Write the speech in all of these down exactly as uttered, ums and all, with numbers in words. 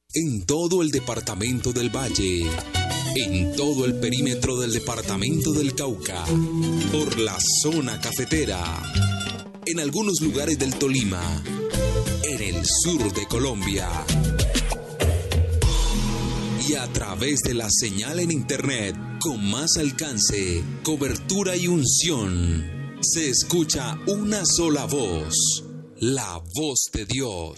En todo el departamento del Valle, en todo el perímetro del departamento del Cauca, por la zona cafetera, en algunos lugares del Tolima, en el sur de Colombia y a través de la señal en internet con más alcance, cobertura y unción, se escucha una sola voz, la voz de Dios.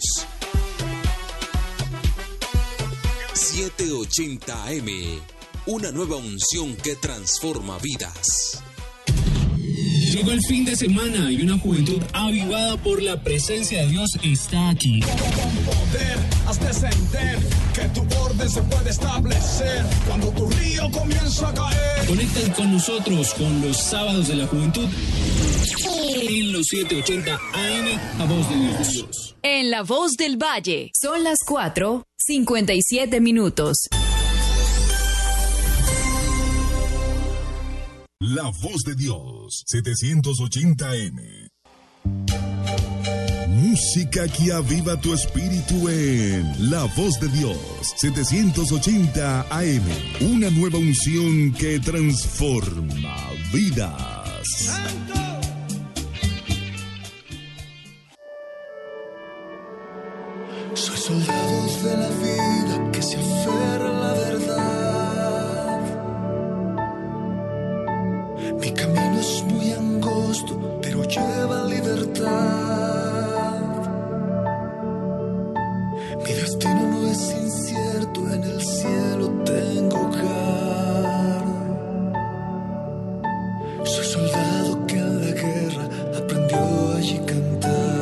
setecientos ochenta A M, una nueva unción que transforma vidas. Llegó el fin de semana y una juventud avivada por la presencia de Dios está aquí. Con poder has de sentir que tu orden se puede establecer cuando tu río comienza a caer. Conecten con nosotros con los sábados de la juventud en los setecientos ochenta A M, La Voz de Dios. En La Voz del Valle son las cuatro cincuenta y siete minutos. La Voz de Dios, setecientos ochenta A M. Música que aviva tu espíritu en La Voz de Dios, setecientos ochenta A M. Una nueva unción que transforma vidas. ¡Santo! Soy soldados de la vida que se aferra a la verdad. Mi camino es muy angosto, pero lleva libertad. Mi destino no es incierto, en el cielo tengo hogar. Soy soldado que en la guerra aprendió allí a cantar.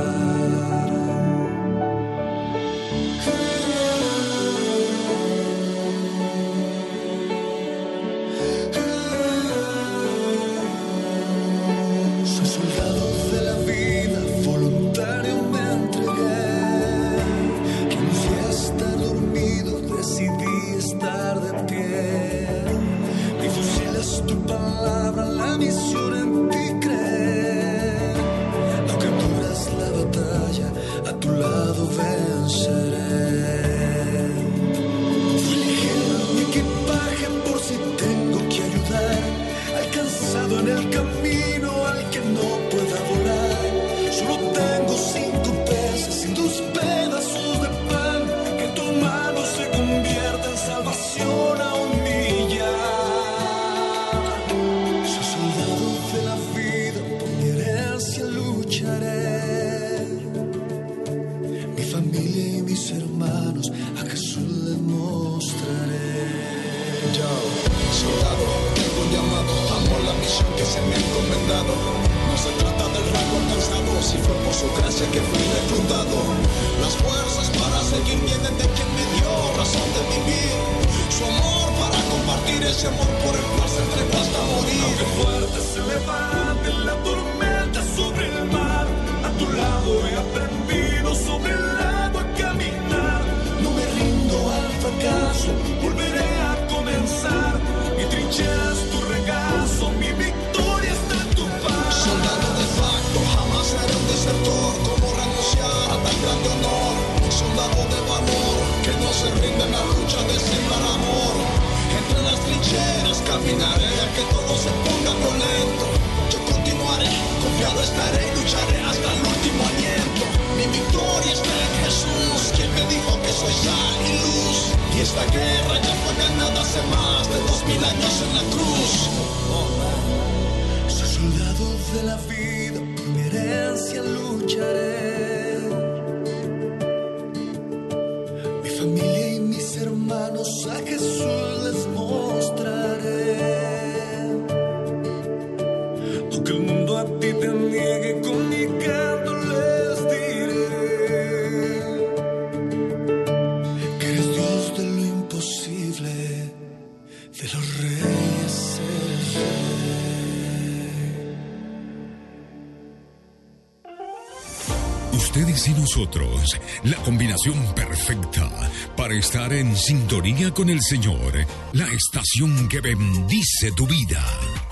Ustedes y nosotros, la combinación perfecta para estar en sintonía con el Señor, la estación que bendice tu vida.